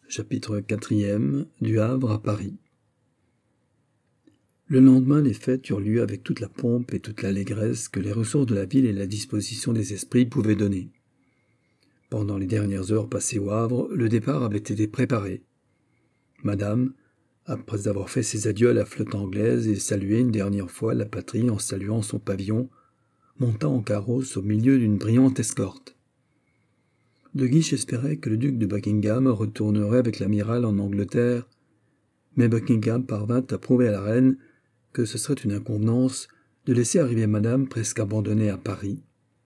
Chapitre 4 du Havre à Paris. Le lendemain, les fêtes eurent lieu avec toute la pompe et toute l'allégresse que les ressources de la ville et la disposition des esprits pouvaient donner. Pendant les dernières heures passées au Havre, le départ avait été préparé. Madame, après avoir fait ses adieux à la flotte anglaise et salué une dernière fois la patrie en saluant son pavillon, monta en carrosse au milieu d'une brillante escorte. De Guiche espérait que le duc de Buckingham retournerait avec l'amiral en Angleterre, mais Buckingham parvint à prouver à la reine que ce serait une inconvenance de laisser arriver madame presque abandonnée à Paris.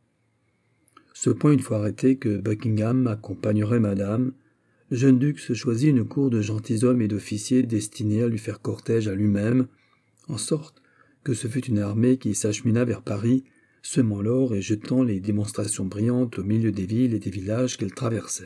Ce point une fois arrêté que Buckingham accompagnerait madame, le jeune duc se choisit une cour de gentilshommes et d'officiers destinés à lui faire cortège à lui-même, en sorte que ce fut une armée qui s'achemina vers Paris, semant l'or et jetant les démonstrations brillantes au milieu des villes et des villages qu'elle traversait.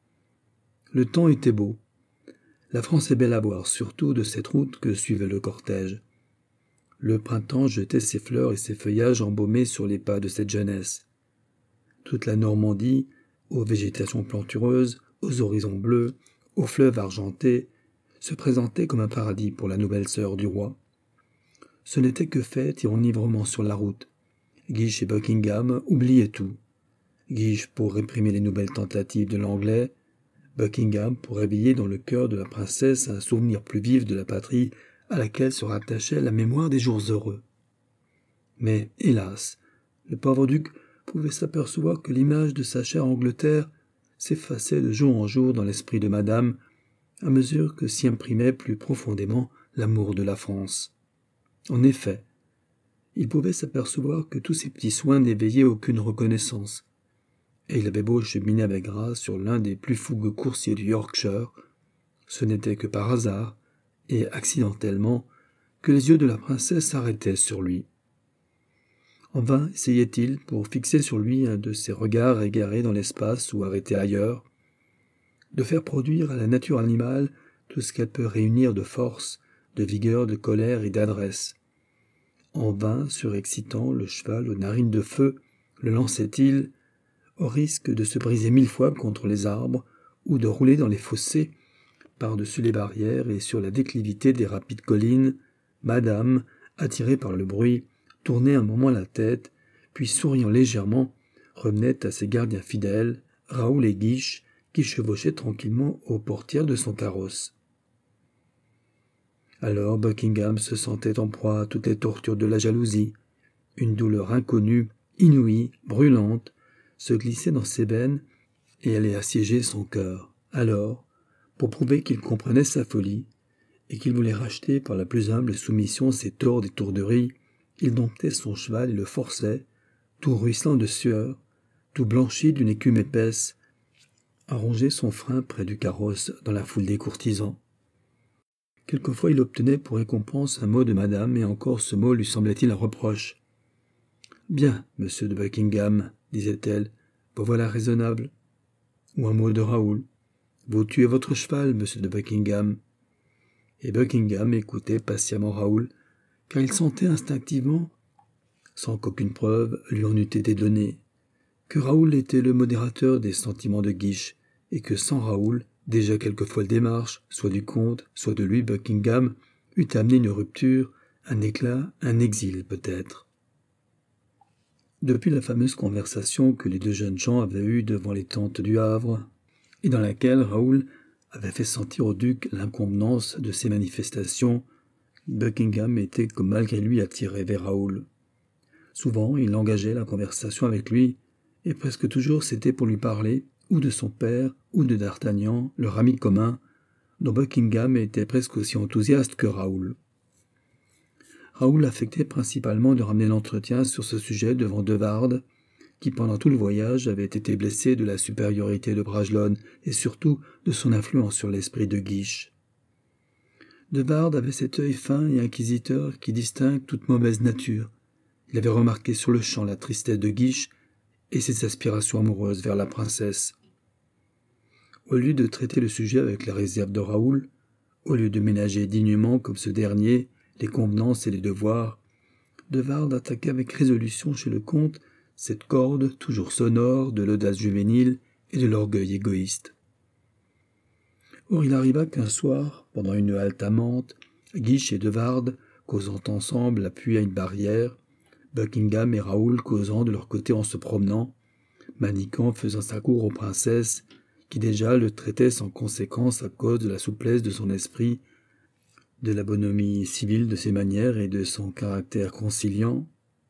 Le temps était beau. La France est belle à voir, surtout de cette route que suivait le cortège. Le printemps jetait ses fleurs et ses feuillages embaumés sur les pas de cette jeunesse. Toute la Normandie, aux végétations plantureuses, aux horizons bleus, aux fleuves argentés, se présentait comme un paradis pour la nouvelle sœur du roi. Ce n'était que fête et enivrement sur la route. Guiche et Buckingham oubliaient tout. Guiche pour réprimer les nouvelles tentatives de l'anglais, Buckingham pour réveiller dans le cœur de la princesse un souvenir plus vif de la patrie à laquelle se rattachait la mémoire des jours heureux. Mais, hélas, le pauvre duc pouvait s'apercevoir que l'image de sa chère Angleterre s'effaçait de jour en jour dans l'esprit de madame, à mesure que s'y imprimait plus profondément l'amour de la France. En effet, il pouvait s'apercevoir que tous ces petits soins n'éveillaient aucune reconnaissance, et il avait beau cheminer avec grâce sur l'un des plus fougueux coursiers du Yorkshire, ce n'était que par hasard, et accidentellement, que les yeux de la princesse s'arrêtaient sur lui. En vain essayait-il, pour fixer sur lui un de ses regards égarés dans l'espace ou arrêtés ailleurs, de faire produire à la nature animale tout ce qu'elle peut réunir de force, de vigueur, de colère et d'adresse. En vain, surexcitant le cheval aux narines de feu, le lançait-il, au risque de se briser 1000 fois contre les arbres ou de rouler dans les fossés, par-dessus les barrières et sur la déclivité des rapides collines, madame, attirée par le bruit, tournait un moment la tête, puis souriant légèrement, revenait à ses gardiens fidèles, Raoul et Guiche, qui chevauchaient tranquillement aux portières de son carrosse. Alors Buckingham se sentait en proie à toutes les tortures de la jalousie. Une douleur inconnue, inouïe, brûlante, se glissait dans ses veines et allait assiéger son cœur. Alors, pour prouver qu'il comprenait sa folie et qu'il voulait racheter par la plus humble soumission ses torts d'étourderie, il domptait son cheval et le forçait, tout ruisselant de sueur, tout blanchi d'une écume épaisse, à ronger son frein près du carrosse dans la foule des courtisans. Quelquefois il obtenait pour récompense un mot de madame, et encore ce mot lui semblait-il un reproche. « Bien, monsieur de Buckingham, disait-elle, vous voilà raisonnable. » Ou un mot de Raoul. « Vous tuez votre cheval, monsieur de Buckingham. » Et Buckingham écoutait patiemment Raoul, car il sentait instinctivement, sans qu'aucune preuve lui en eût été donnée, que Raoul était le modérateur des sentiments de Guiche, et que sans Raoul, déjà quelquefois le démarche, soit du comte, soit de lui Buckingham, eût amené une rupture, un éclat, un exil peut-être. Depuis la fameuse conversation que les deux jeunes gens avaient eue devant les tentes du Havre, et dans laquelle Raoul avait fait sentir au duc l'inconvenance de ces manifestations, Buckingham était comme malgré lui attiré vers Raoul. Souvent, il engageait la conversation avec lui, et presque toujours c'était pour lui parler ou de son père, ou de d'Artagnan, leur ami commun, dont Buckingham était presque aussi enthousiaste que Raoul. Raoul affectait principalement de ramener l'entretien sur ce sujet devant De Wardes, qui pendant tout le voyage avait été blessé de la supériorité de Bragelonne et surtout de son influence sur l'esprit de Guiche. De Wardes avait cet œil fin et inquisiteur qui distingue toute mauvaise nature. Il avait remarqué sur le champ la tristesse de Guiche et ses aspirations amoureuses vers la princesse. Au lieu de traiter le sujet avec la réserve de Raoul, au lieu de ménager dignement comme ce dernier les convenances et les devoirs, De Wardes attaqua avec résolution chez le comte cette corde toujours sonore de l'audace juvénile et de l'orgueil égoïste. Or il arriva qu'un soir, pendant une halte à Mantes, Guiche et Devard, causant ensemble appuyés à une barrière, Buckingham et Raoul causant de leur côté en se promenant, Manicamp faisant sa cour aux princesses, qui déjà le traitaient sans conséquence à cause de la souplesse de son esprit, de la bonhomie civile de ses manières et de son caractère conciliant.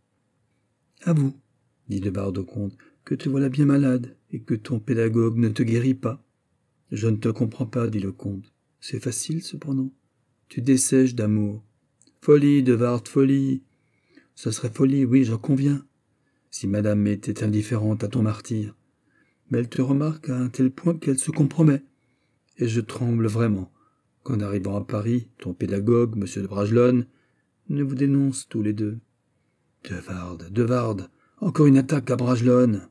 « Avoue, dit Devard au comte, que te voilà bien malade et que ton pédagogue ne te guérit pas. »« Je ne te comprends pas, dit le comte. C'est facile, cependant. Tu dessèches d'amour. Folie, Devard, folie. Ce serait folie, oui, j'en conviens, si madame était indifférente à ton martyre. Mais elle te remarque à un tel point qu'elle se compromet. Et je tremble vraiment qu'en arrivant à Paris, ton pédagogue, M. de Bragelonne, ne vous dénonce tous les deux. Devard, encore une attaque à Bragelonne.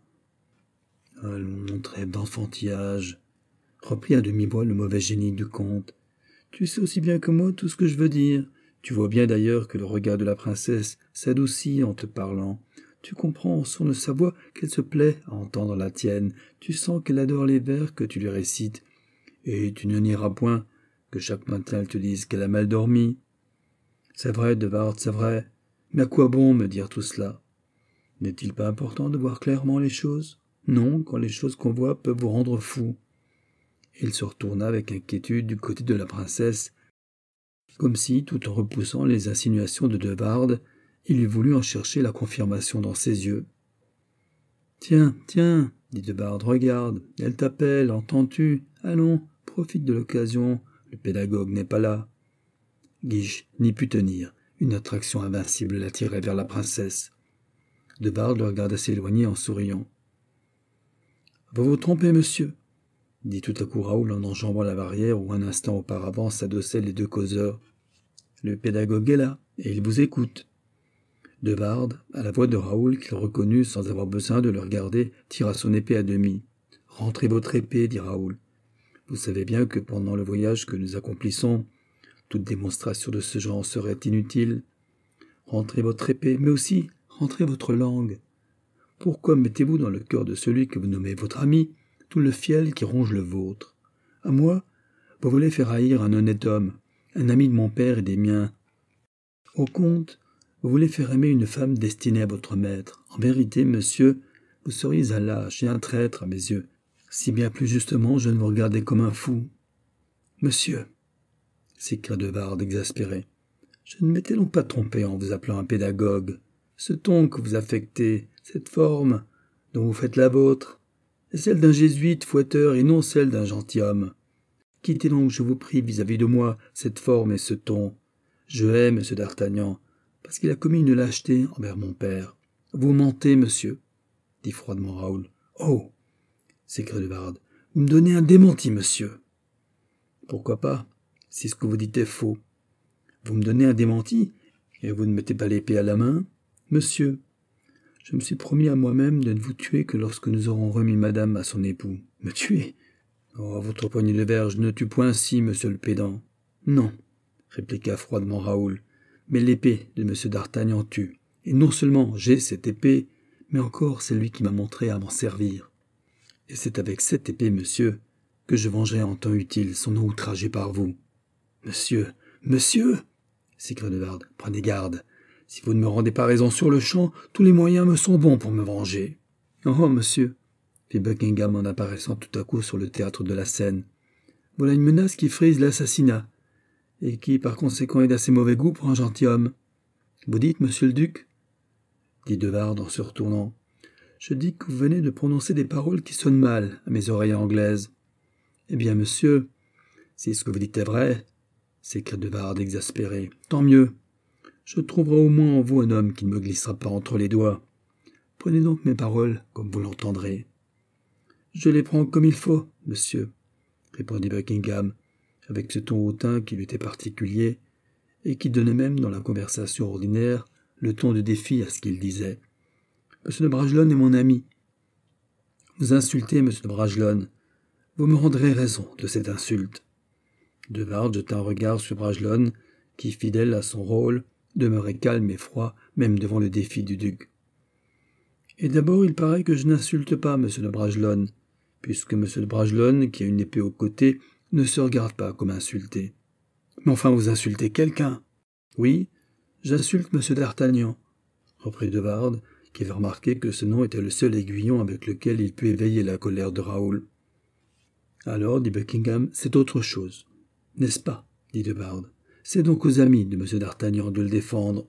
Mon trêve d'enfantillage, reprit à demi-voix le mauvais génie du comte. Tu sais aussi bien que moi tout ce que je veux dire. Tu vois bien d'ailleurs que le regard de la princesse s'adoucit en te parlant. Tu comprends au son de sa voix qu'elle se plaît à entendre la tienne. Tu sens qu'elle adore les vers que tu lui récites. Et tu ne nieras point que chaque matin elle te dise qu'elle a mal dormi. C'est vrai, Devard, c'est vrai. Mais à quoi bon me dire tout cela? N'est-il pas important de voir clairement les choses? Non, quand les choses qu'on voit peuvent vous rendre fou. Il se retourna avec inquiétude du côté de la princesse, comme si, tout en repoussant les insinuations de Devard, il eût voulu en chercher la confirmation dans ses yeux. « Tiens, dit Devard, regarde, elle t'appelle, entends-tu? Allons, profite de l'occasion, le pédagogue n'est pas là. » Guiche n'y put tenir, une attraction invincible l'attirait vers la princesse. Devard le regarda s'éloigner en souriant. « Vous vous trompez, monsieur, » dit tout à coup Raoul en enjambant la barrière où un instant auparavant s'adossaient les deux causeurs. « Le pédagogue est là, et il vous écoute. » Devard, à la voix de Raoul, qu'il reconnut sans avoir besoin de le regarder, tira son épée à demi. « Rentrez votre épée, dit Raoul. Vous savez bien que pendant le voyage que nous accomplissons, toute démonstration de ce genre serait inutile. Rentrez votre épée, mais aussi rentrez votre langue. Pourquoi mettez-vous dans le cœur de celui que vous nommez votre ami tout le fiel qui ronge le vôtre? À moi, vous voulez faire haïr un honnête homme, un ami de mon père et des miens. Au comte, vous voulez faire aimer une femme destinée à votre maître. En vérité, monsieur, vous seriez un lâche et un traître à mes yeux, si bien plus justement je ne vous regardais comme un fou. Monsieur, s'écria Devard exaspéré, je ne m'étais donc pas trompé en vous appelant un pédagogue. Ce ton que vous affectez, cette forme dont vous faites la vôtre, est celle d'un jésuite fouetteur et non celle d'un gentilhomme. Quittez donc, je vous prie, vis-à-vis de moi, cette forme et ce ton. Je hais M. d'Artagnan, parce qu'il a commis une lâcheté envers mon père. Vous mentez, monsieur, dit froidement Raoul. Oh, s'écria Devard, vous me donnez un démenti, monsieur. Pourquoi pas, si ce que vous dites est faux. Vous me donnez un démenti, et vous ne mettez pas l'épée à la main? Monsieur, je me suis promis à moi-même de ne vous tuer que lorsque nous aurons remis madame à son époux. Me tuer? Oh, votre poignée de verge ne tue point ainsi, monsieur le pédant. Non, répliqua froidement Raoul, mais l'épée de M. d'Artagnan tue. Et non seulement j'ai cette épée, mais encore c'est lui qui m'a montré à m'en servir. Et c'est avec cette épée, monsieur, que je vengerai en temps utile son nom outragé par vous. Monsieur, s'écria Devard, prenez garde. Si vous ne me rendez pas raison sur le champ, tous les moyens me sont bons pour me venger. Oh, monsieur, fit Buckingham en apparaissant tout à coup sur le théâtre de la scène. Voilà une menace qui frise l'assassinat, et qui par conséquent est d'assez mauvais goût pour un gentilhomme. Vous dites, monsieur le duc, dit Devard en se retournant. Je dis que vous venez de prononcer des paroles qui sonnent mal à mes oreilles anglaises. Eh bien, monsieur, si ce que vous dites est vrai, s'écria Devard exaspéré, tant mieux. Je trouverai au moins en vous un homme qui ne me glissera pas entre les doigts. Prenez donc mes paroles comme vous l'entendrez. Je les prends comme il faut, monsieur, répondit Buckingham, avec ce ton hautain qui lui était particulier, et qui donnait même dans la conversation ordinaire le ton de défi à ce qu'il disait. Monsieur de Bragelonne est mon ami. Vous insultez, monsieur de Bragelonne. Vous me rendrez raison de cette insulte. Devard jeta un regard sur Bragelonne, qui, fidèle à son rôle, demeurait calme et froid, même devant le défi du duc. Et d'abord, il paraît que je n'insulte pas M. de Bragelonne, puisque M. de Bragelonne, qui a une épée au côté, ne se regardent pas comme insultés. Mais enfin, vous insultez quelqu'un. Oui, j'insulte M. d'Artagnan, reprit de Wardes, qui avait remarqué que ce nom était le seul aiguillon avec lequel il put éveiller la colère de Raoul. Alors, dit Buckingham, c'est autre chose. N'est-ce pas, dit de Wardes. C'est donc aux amis de M. d'Artagnan de le défendre.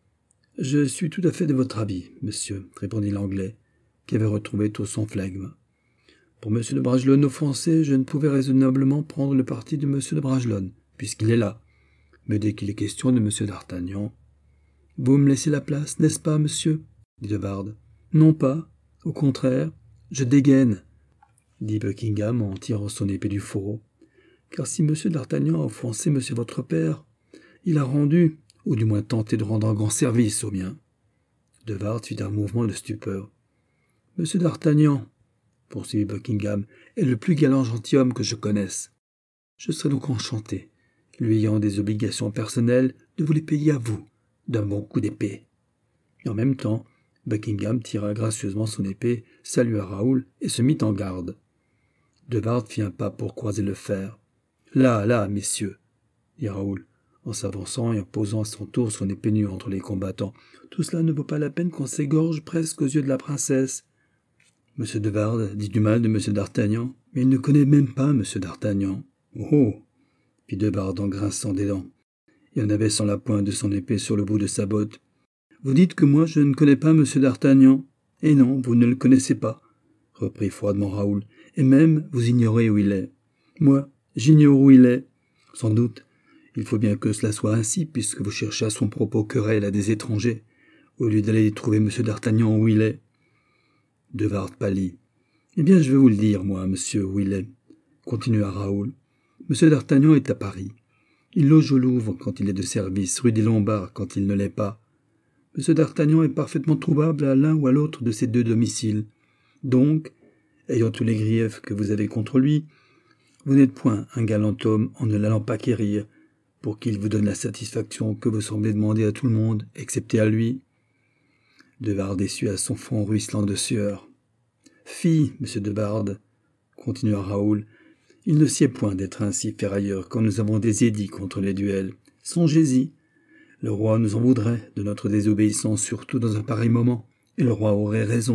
Je suis tout à fait de votre avis, monsieur, répondit l'Anglais, qui avait retrouvé tout son flegme. Pour M. de Bragelonne offensé, je ne pouvais raisonnablement prendre le parti de M. de Bragelonne, puisqu'il est là. Mais dès qu'il est question de M. d'Artagnan... Vous me laissez la place, n'est-ce pas, monsieur, dit de Wardes. Non pas, au contraire, je dégaine, dit Buckingham en tirant son épée du fourreau. Car si M. d'Artagnan a offensé M. votre père, il a rendu, ou du moins tenté de rendre un grand service au mien. De Wardes fit un mouvement de stupeur. M. d'Artagnan, poursuivit Buckingham, est le plus galant gentilhomme que je connaisse. Je serais donc enchanté, lui ayant des obligations personnelles, de vous les payer à vous, d'un bon coup d'épée. Et en même temps, Buckingham tira gracieusement son épée, salua Raoul et se mit en garde. De Wardes fit un pas pour croiser le fer. « Là, messieurs !» dit Raoul, en s'avançant et en posant à son tour son épée nue entre les combattants. « Tout cela ne vaut pas la peine qu'on s'égorge presque aux yeux de la princesse. » M. de Wardes dit du mal de M. d'Artagnan, mais il ne connaît même pas M. d'Artagnan. « Oh !» fit de Wardes en grinçant des dents, et en abaissant la pointe de son épée sur le bout de sa botte. « Vous dites que moi je ne connais pas M. d'Artagnan. Et non, vous ne le connaissez pas, reprit froidement Raoul, et même vous ignorez où il est. Moi, j'ignore où il est. Sans doute, il faut bien que cela soit ainsi, puisque vous cherchez à son propos querelle à des étrangers, au lieu d'aller trouver M. d'Artagnan où il est. » De Wardes pâlit. « Eh bien, je vais vous le dire, moi, monsieur, où il est, » continua Raoul. « M. d'Artagnan est à Paris. Il loge au Louvre quand il est de service, rue des Lombards quand il ne l'est pas. M. d'Artagnan est parfaitement trouvable à l'un ou à l'autre de ces deux domiciles. Donc, ayant tous les griefs que vous avez contre lui, vous n'êtes point un galant homme en ne l'allant pas quérir, pour qu'il vous donne la satisfaction que vous semblez demander à tout le monde, excepté à lui. » De Wardes essuya son front ruisselant de sueur. « Fi, monsieur de Wardes, continua Raoul, il ne sied point d'être ainsi ferrailleur quand nous avons des édits contre les duels. Songez-y. Le roi nous en voudrait de notre désobéissance, surtout dans un pareil moment, et le roi aurait raison. »«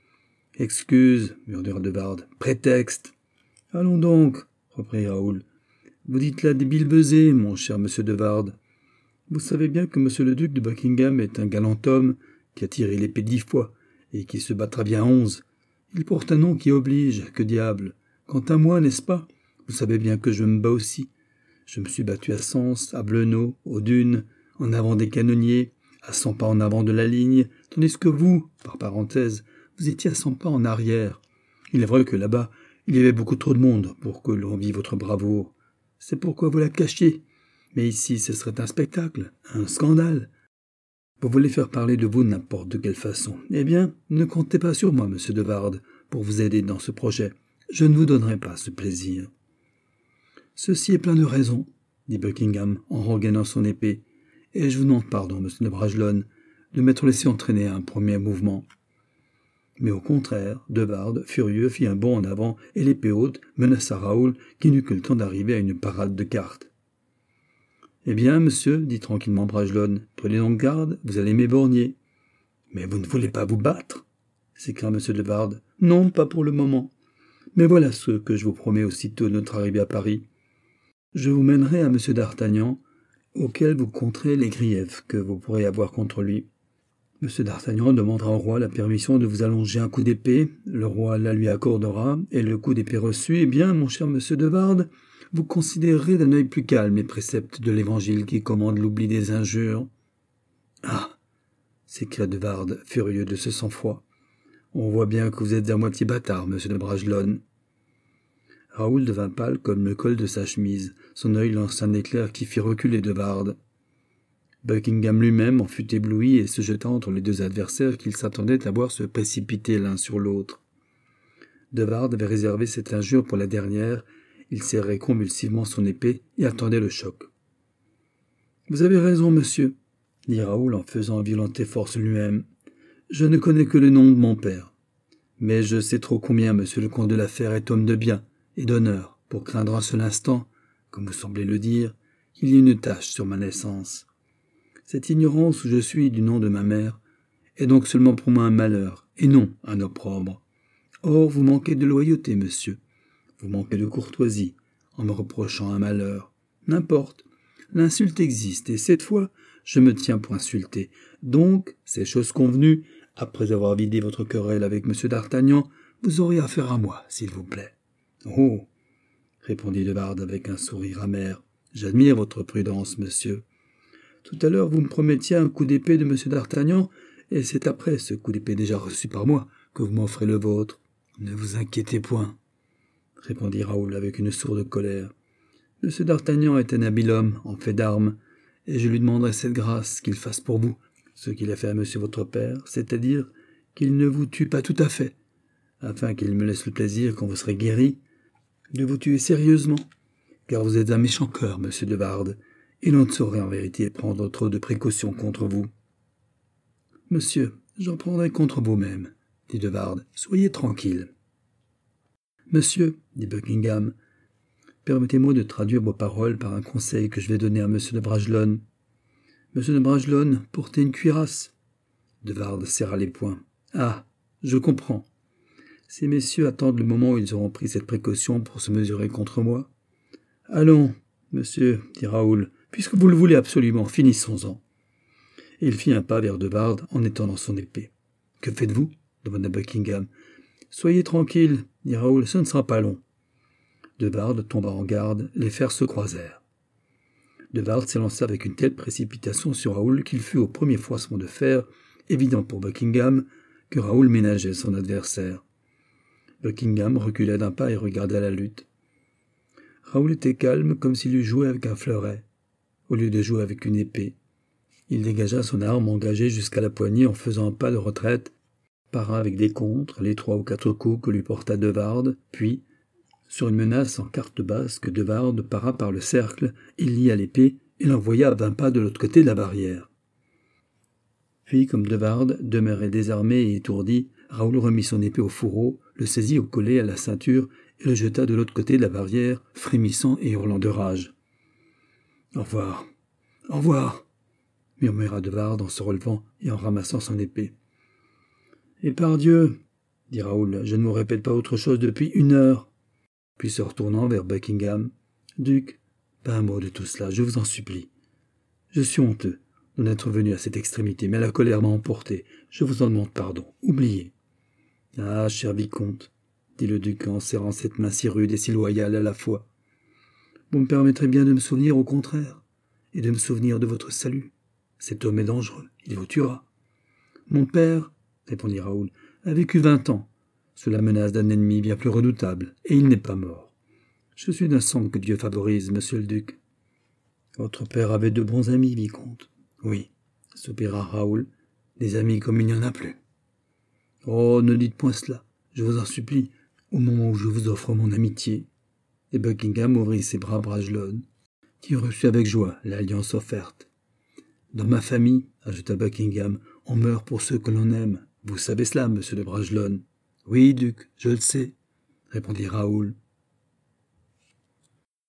Excuse, murmura de Wardes, prétexte. »« Allons donc, reprit Raoul. Vous dites là des bilbesées, mon cher monsieur de Wardes. Vous savez bien que monsieur le duc de Buckingham est un galant homme qui a tiré l'épée 10 fois et qui se battra bien 11. Il porte un nom qui oblige, que diable. Quant à moi, n'est-ce pas, vous savez bien que je me bats aussi. Je me suis battu à Sens, à Blenod, aux Dunes, en avant des canonniers, à 100 pas en avant de la ligne, tandis que vous, par parenthèse, vous étiez à 100 pas en arrière. Il est vrai que là-bas, il y avait beaucoup trop de monde pour que l'on vît votre bravoure. C'est pourquoi vous la cachiez. Mais ici, ce serait un spectacle, un scandale. Vous voulez faire parler de vous n'importe de quelle façon. Eh bien, ne comptez pas sur moi, monsieur de Wardes, pour vous aider dans ce projet. Je ne vous donnerai pas ce plaisir. »« Ceci est plein de raisons, » dit Buckingham en regagnant son épée, « et je vous demande pardon, monsieur de Bragelonne, de m'être laissé entraîner à un premier mouvement. » Mais au contraire, de Wardes, furieux, fit un bond en avant et l'épée haute menaça Raoul qui n'eut que le temps d'arriver à une parade de cartes. « Eh bien, monsieur, dit tranquillement Bragelonne, prenez donc garde, vous allez m'éborgner. »« Mais vous ne voulez pas vous battre » s'écria monsieur de Wardes. « Non, pas pour le moment. Mais voilà ce que je vous promets aussitôt de notre arrivée à Paris. Je vous mènerai à M. d'Artagnan, auquel vous compterez les griefs que vous pourrez avoir contre lui. M. d'Artagnan demandera au roi la permission de vous allonger un coup d'épée, le roi la lui accordera, et le coup d'épée reçu, eh bien, mon cher M. de Wardes, vous considérerez d'un œil plus calme les préceptes de l'Évangile qui commande l'oubli des injures. »« Ah !» s'écria de Wardes, furieux de ce sang-froid. « On voit bien que vous êtes à moitié bâtard, monsieur de Bragelonne. » Raoul devint pâle comme le col de sa chemise. Son œil lança un éclair qui fit reculer de Wardes. Buckingham lui-même en fut ébloui et se jeta entre les deux adversaires qu'il s'attendait à voir se précipiter l'un sur l'autre. De Wardes avait réservé cette injure pour la dernière. Il serrait convulsivement son épée et attendait le choc. « Vous avez raison, monsieur, » dit Raoul en faisant un violent effort sur lui-même. « Je ne connais que le nom de mon père. Mais je sais trop combien monsieur le comte de la Fère est homme de bien et d'honneur. pour craindre un seul instant, comme vous semblez le dire, qu'il y ait une tache sur ma naissance. Cette ignorance où je suis du nom de ma mère est donc seulement pour moi un malheur, et non un opprobre. Or, vous manquez de loyauté, monsieur. Vous manquez de courtoisie, en me reprochant un malheur. N'importe. L'insulte existe, et cette fois, je me tiens pour insulté. Donc, c'est chose convenue, après avoir vidé votre querelle avec M. d'Artagnan, vous aurez affaire à moi, s'il vous plaît. Oh, répondit de Wardes avec un sourire amer. J'admire votre prudence, monsieur. Tout à l'heure, vous me promettiez un coup d'épée de M. d'Artagnan, et c'est après ce coup d'épée déjà reçu par moi que vous m'offrez le vôtre. Ne vous inquiétez point, répondit Raoul avec une sourde colère. M. d'Artagnan est un habile homme en fait d'armes, et je lui demanderai cette grâce qu'il fasse pour vous ce qu'il a fait à monsieur votre père, c'est-à-dire qu'il ne vous tue pas tout à fait, afin qu'il me laisse le plaisir, quand vous serez guéri, de vous tuer sérieusement, car vous êtes un méchant cœur, monsieur de Wardes, et l'on ne saurait en vérité prendre trop de précautions contre vous. Monsieur, j'en prendrai contre vous-même, dit de Wardes, soyez tranquille. Monsieur, dit Buckingham, permettez-moi de traduire vos paroles par un conseil que je vais donner à monsieur de Bragelonne. Monsieur de Bragelonne, portez une cuirasse. De Wardes serra les poings. Ah, je comprends. Ces messieurs attendent le moment où ils auront pris cette précaution pour se mesurer contre moi. Allons, monsieur, dit Raoul, puisque vous le voulez absolument, finissons-en. Et il fit un pas vers de Wardes en étendant son épée. Que faites-vous demanda Buckingham. Soyez tranquille, dit Raoul, ce ne sera pas long. De Wardes tomba en garde, les fers se croisèrent. De Wardes s'élança avec une telle précipitation sur Raoul qu'il fut au premier froissement de fer, évident pour Buckingham, que Raoul ménageait son adversaire. Buckingham recula d'un pas et regarda la lutte. Raoul était calme comme s'il eût joué avec un fleuret, au lieu de jouer avec une épée. Il dégagea son arme engagée jusqu'à la poignée en faisant un pas de retraite, para avec des contres les 3 ou 4 coups que lui porta de Wardes, puis, sur une menace en carte basse que de Wardes para par le cercle, il lia l'épée et l'envoya à 20 pas de l'autre côté de la barrière. Puis, comme de Wardes demeurait désarmé et étourdi, Raoul remit son épée au fourreau, le saisit au collet à la ceinture et le jeta de l'autre côté de la barrière, frémissant et hurlant de rage. « Au revoir, au revoir !» murmura de Wardes en se relevant et en ramassant son épée. « Et par Dieu, dit Raoul, je ne vous répète pas autre chose depuis 1 heure. » Puis se retournant vers Buckingham, « Duc, pas un mot de tout cela, je vous en supplie. Je suis honteux d'en être venu à cette extrémité, mais la colère m'a emporté. Je vous en demande pardon. Oubliez. »« Ah, cher vicomte, dit le duc en serrant cette main si rude et si loyale à la fois. Vous me permettrez bien de me souvenir au contraire, et de me souvenir de votre salut. Cet homme est dangereux, il vous tuera. Mon père, répondit Raoul, a vécu 20 ans, sous la menace d'un ennemi bien plus redoutable, et il n'est pas mort. Je suis d'un sang que Dieu favorise, monsieur le duc. Votre père avait de bons amis, vicomte. Oui, soupira Raoul, des amis comme il n'y en a plus. Oh, ne dites point cela, je vous en supplie, au moment où je vous offre mon amitié. Et Buckingham ouvrit ses bras à Bragelonne, qui reçut avec joie l'alliance offerte. Dans ma famille, ajouta Buckingham, on meurt pour ceux que l'on aime. Vous savez cela, monsieur de Bragelonne. Oui, duc, je le sais, répondit Raoul.